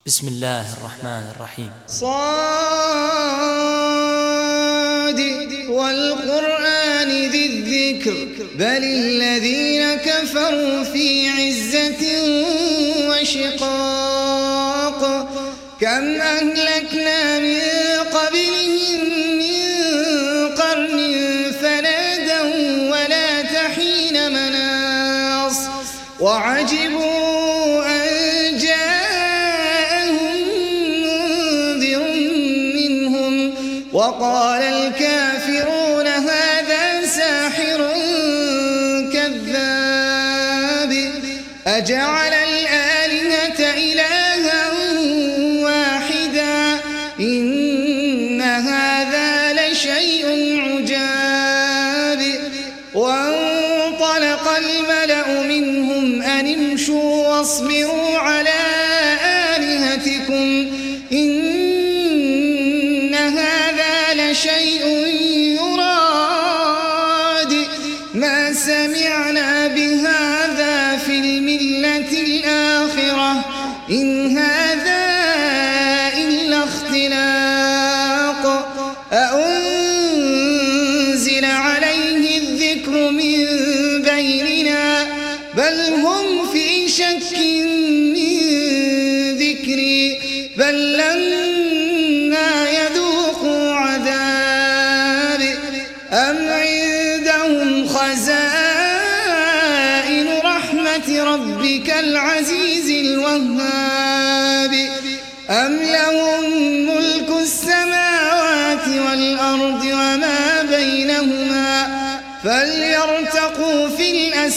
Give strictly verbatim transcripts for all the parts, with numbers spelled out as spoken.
بسم الله الرحمن الرحيم. صاد والقرآن ذي الذكر بل الذين كفروا في عزة وشقاق كم أهلكنا من قبلهم من قرن فنادوا ولا تحين مناص وعجبوا أن جاءهم منذر منهم وقال الكافرون هذا ساحر كذاب أجعل الآلهة إلها واحدا إن هذا لشيء عجاب وانطلق الملأ منهم أن امشوا واصبروا على آلهتكم إن هذا لشيء يراد ما سمعنا بهذا في الملة الآخرة إن هذا إلا اختلاق أأنزل عليه الذكر من بيننا بل هم في شك من ذكري بل لما يذوقوا عذاب أم عندهم خزائن رحمة ربك العزيز الوهاب أم لهم ملك السماوات والأرض وما بينهما فليرتقوا في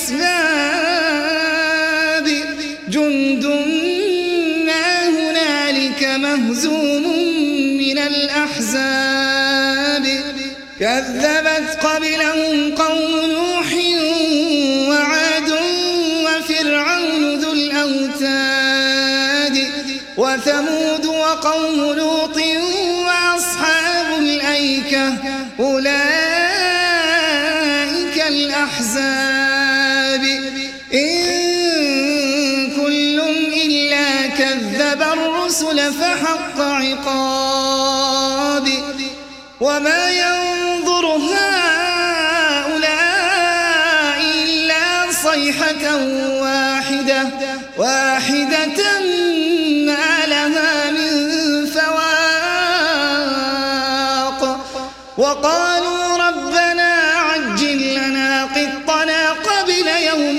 الأسباب جند ما هنالك مهزوم من الأحزاب كذبت قبلهم قوم نوح وعاد وفرعون ذو الأوتاد وثمود وقوم لوط وأصحاب الأيكة أولئك الأحزاب إن كل إلا كذب الرسل فحق عقاب وما ينظر هؤلاء إلا صيحة واحدة واحدة ما لها من فواق وقالوا ربنا عجل لنا قطنا قبل يوم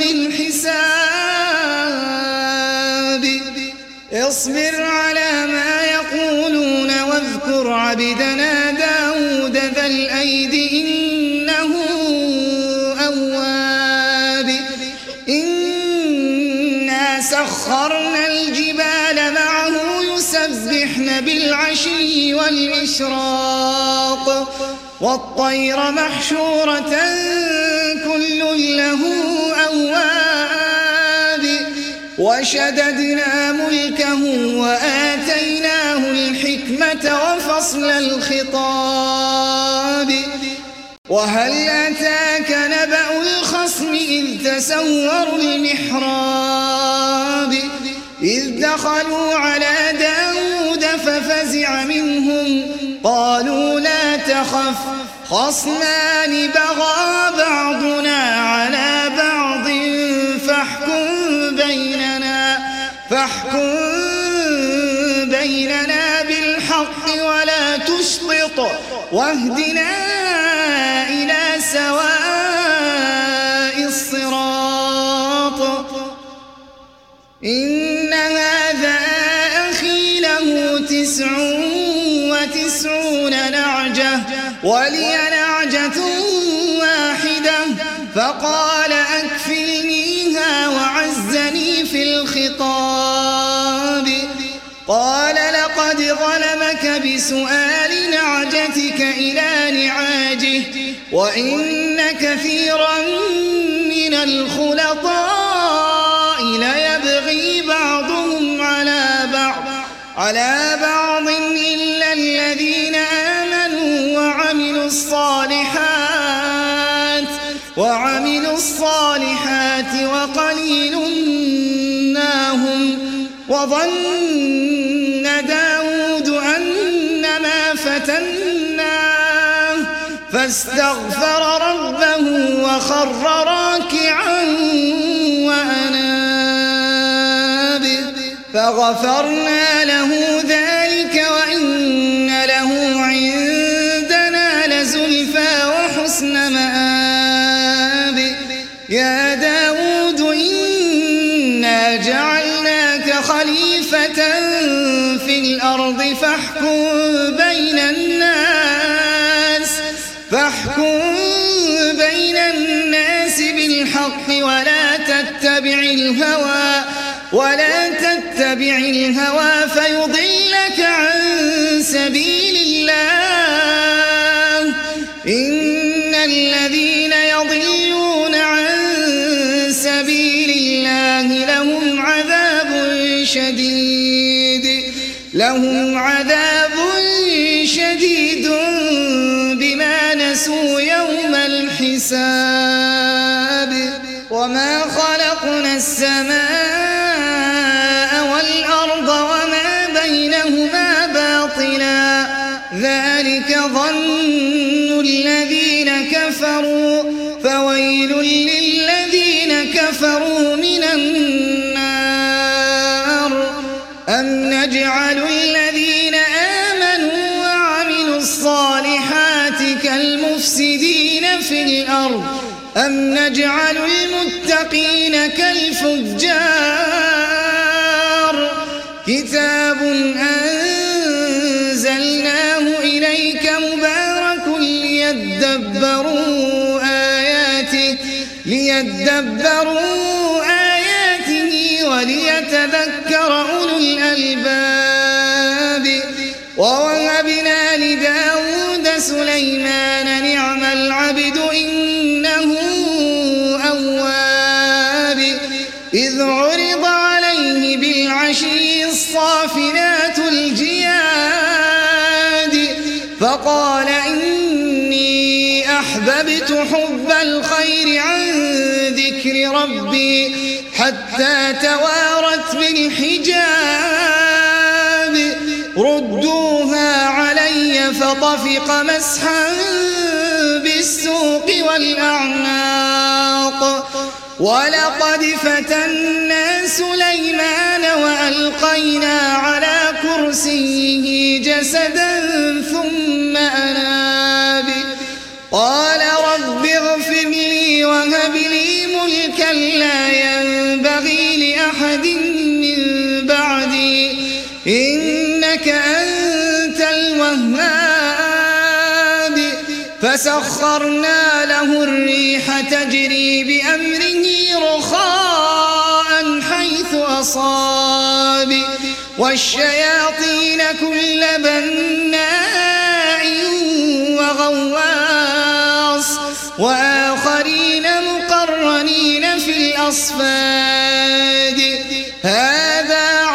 الحساب اصبر على ما يقولون واذكر عبدنا داود ذا الأيد إنه أواب إنا سخرنا الجبال معه يسبحن بالعشي والإشراق والطير محشورة كل له أواب وشددنا ملكه وآتيناه الحكمة وفصل الخطاب وهل أتاك نبأ الخصم إذ تسوروا المحراب إذ دخلوا على داود ففزع منهم قالوا لا تخف خصمان بغى بعضنا على بعض فاحكم بيننا فاحكم بيننا بالحق ولا تشطط واهدنا إلى سواء الصراط إن هذا أخي له تسع وتسعون نعجة ولي نعجة واحدة فقال أكفلنيها وعزني في الخطاب قال لقد ظلمك بسؤال نعجتك إلى نعاجه وإن كثيرا من الخلطاء ليبغي بعضهم على بعض على بعض إلا الذين آمنوا وعملوا الصالحات وعملوا الصالحات وقليل ما هم وظن فاستغفر ربه وخر راكعا وأناب فغفرنا له ذلك وإن له عندنا لزلفى وحسن مآب يا داود إنا جعلناك خليفة في الأرض فاحكم بين الناس فاحكم بين الناس بالحق ولا تتبع الهوى ولا تتبع الهوى فيضلك عن سبيل الله إن الذين يضلون عن سبيل الله لهم عذاب شديد لهم عذاب شديد بما نسوا يوم الحساب وما خلقنا السماء والأرض وما بينهما باطلا ذلك ظن الذين كفروا فويل للذين كفروا من النار أم نجعل الذين آمنوا وعملوا الصالحات كالمفسدين في الأرض أم نجعل المتقين كالفجار كتاب أنزلناه إليك مبارك ليدبروا آياته ليدبروا آياته وليتذكر أولو الألباب ووهبنا لداود سليمان نعم العبد إنه أواب إذ عرض عليه بالعشي الصافنات الجياد فقال إني أحببت حب الخير عن ذكر ربي حتى توارت بالحجاب ردوها علي فطفق مسحا بالسوق والأعناق ولقد فتنا سليمان وألقينا على كرسيه جسدا ثم أناب قال رب اغفر لي وهب لي ملكا لا ينبغي لأحد من بعدي إنك أنت الوهاب فسخرنا له الريح تجري بأمره رخاء حيث أصاب والشياطين كل بناء وغواص وآخرين مقرنين في الأصفاد هذا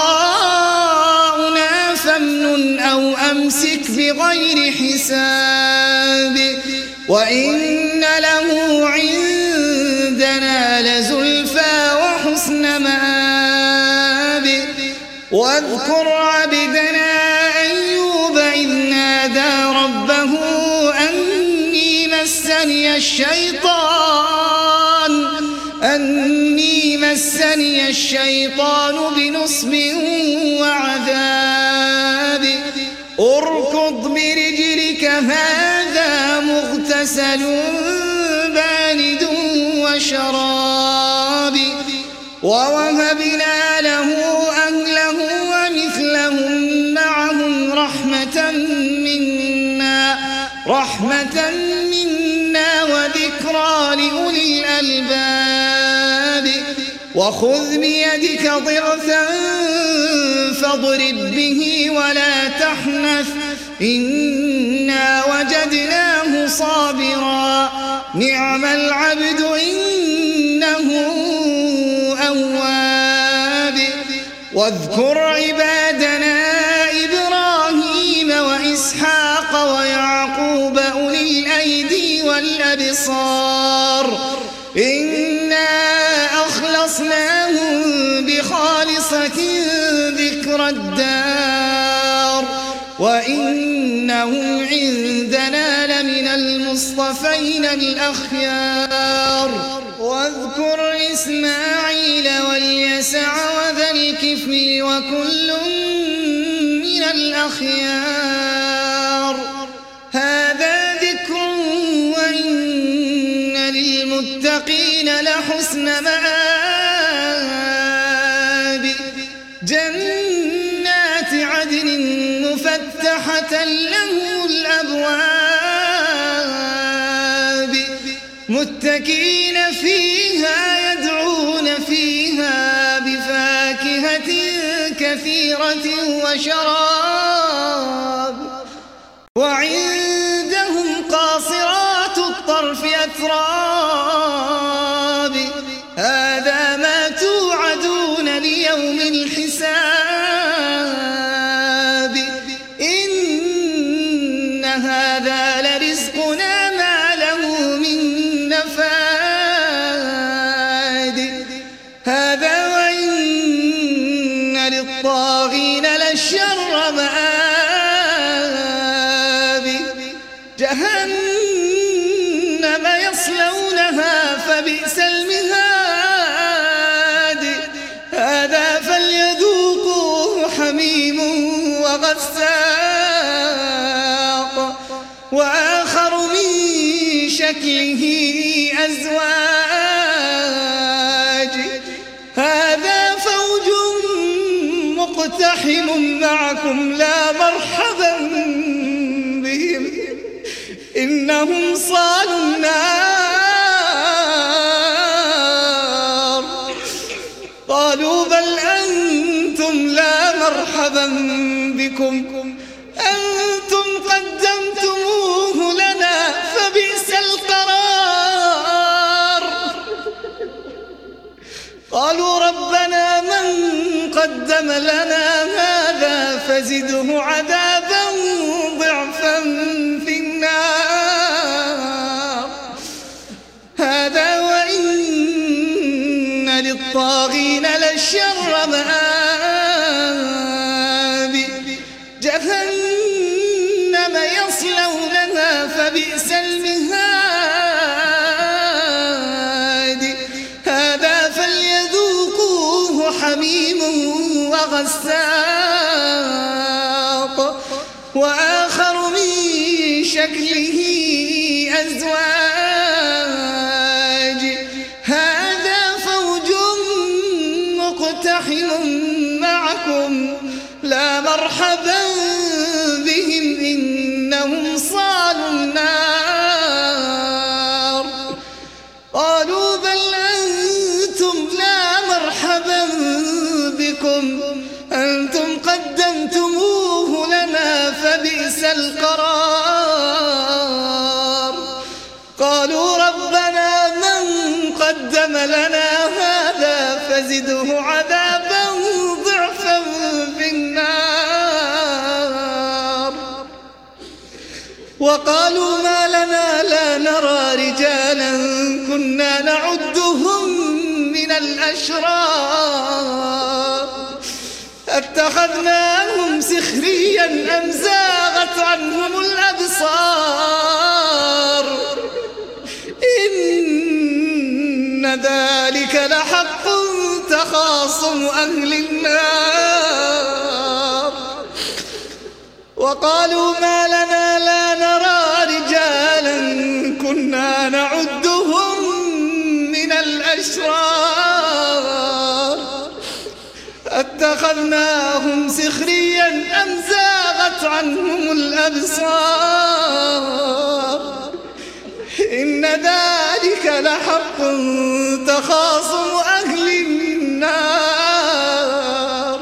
عطاؤنا فامنن أو أمسك بغير حساب وإن له عندنا لزلفى وحسن مآب واذكر عبدنا أيوب إذ نادى ربه أني مسني الشيطان أني مسني الشيطان بنصب وعذاب اركض برجلك هذا مغتسل بارد وشراب ووهبنا له أهله ومثلهم معهم رحمة منا رحمة منا وذكرى لأولي الألباب وخذ بيدك ضغثا فاضرب به ولا تحنث إنا وجدناه صابرا نعم العبد إنه أواب واذكر عبادنا إبراهيم وإسحاق ويعقوب أولي الأيدي والأبصار إنا أخلصناهم بخالصة ذكر الدار وإنهم عندنا لمن المصطفين الأخيار واذكر إسماعيل واليسع وذا الكفل وكل من الأخيار هذا ذكر وإن للمتقين لحسن مآب جنات عدن مفتحة لهم الأبواب متكئين فيها يدعون فيها بفاكهة كثيرة وشراب وعندهم قاصرات الطرف أتراب هذا ما توعدون ليوم الحساب إن هذا لرزقنا ما له من نفاد هذا وإن للطاغين لشر مآب جهنم يصلونها فبئس المهاد هذا فليذوقوه حميم وغساق وآخر من شكله أزواج هذا فوج مقتحم معكم لا مرحبا بهم إنهم صالوا النار قالوا بل أنتم لا مرحبا بكم أنتم قدمتموه لنا فبئس القرار قالوا ربنا من قدم لنا هذا فزده عذابا ضعفا في النار هذا وإن للطاغين لشر مآب جهنم يصلونها فبئس المهاد هذا فليذوقوه حميم وغساق وآخر من شكله أزواج هذا فوج مقتحم معكم لا مرحبا بهم إنهم صالوا النار قالوا بل أنتم لا مرحبا بكم أنتم قدمتموه لنا فبئس القرار قالوا ربنا من قدم لنا هذا فزده عذابا ضعفا في النار وقالوا ما لنا لا نرى رجالا كنا نعدهم من الأشرار اتخذناهم سخريا أم زاغت عنهم الأبصار إن ذلك لحق تخاصم أهل النار وقالوا ما لنا لا نرى رجالا كنا نعدهم من الأشرار اتخذناهم سخريا أم زاغت عنهم الأبصار إن ذلك لحق تخاصم أهل النار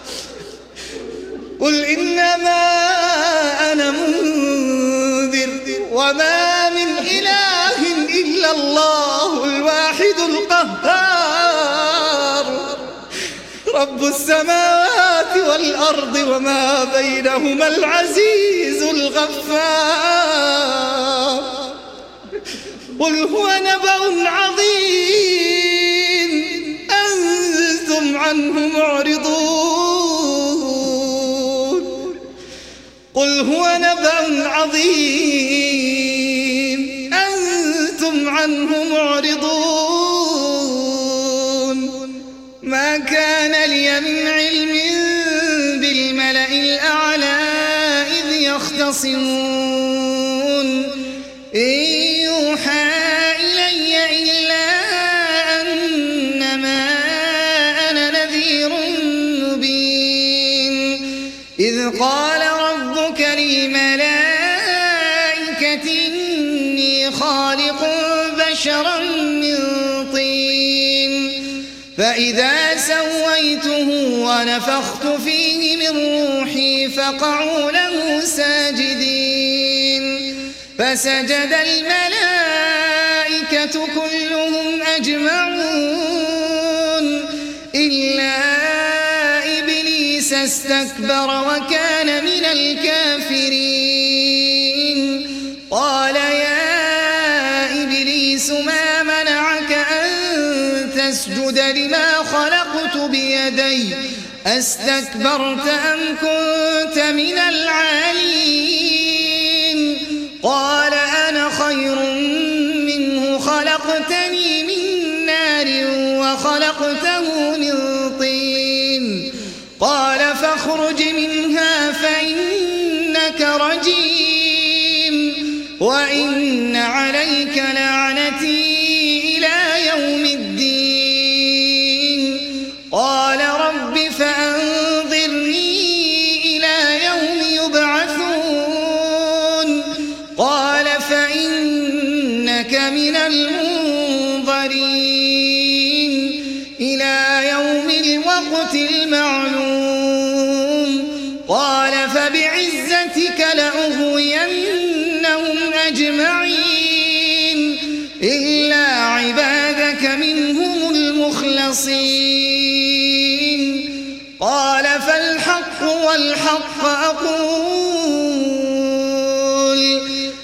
قل إنما أنا منذر وما من إله إلا الله الواحد القهار رب السماوات والأرض وما بينهما العزيز الغفار قل هو نبأ عظيم أنتم عنه معرضون قل هو نبأ عظيم أنتم عنه معرضون ما كان لي من علم بالملأ الأعلى إذ يختصمون إن يوحى إلي إلا أنما أنا نذير مبين إذ قال ربك للملائكة إني خالق بشرا من طين فإذا سويته ونفخت فيه من روحي فقعوا له ساجدين فسجد الملائكة كلهم أجمعون إلا إبليس استكبر وكان من الكافرين قال يا إبليس ما منعك أن تسجد لما خلقت بيدي أستكبرت أم كنت من العالين قال أنا خير منه خلقتني من نار وخلقته من طين قال فاخرج منها فإنك رجيم وإن عليك لعنتي إلى يوم الدين قال رب فأنظرني إلى يوم يبعثون قال فإنك من المنظرين إلى يوم الوقت المعلوم قال فبعزتك لأغوينهم أجمعين إلا عبادك منهم المخلصين قال فالحق والحق أقول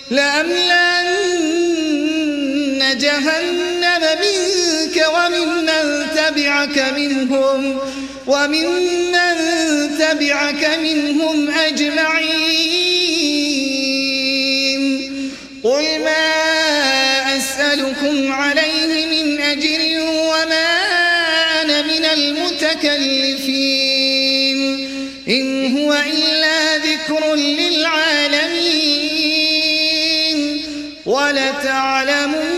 لأملأن جهنم منك وممن تبعك منهم وممن تبعك منهم أجمعين قل ما أسألكم عليه من أجر وما أنا من المتكلفين إن هو إلا ذكر للعالمين ولتعلمون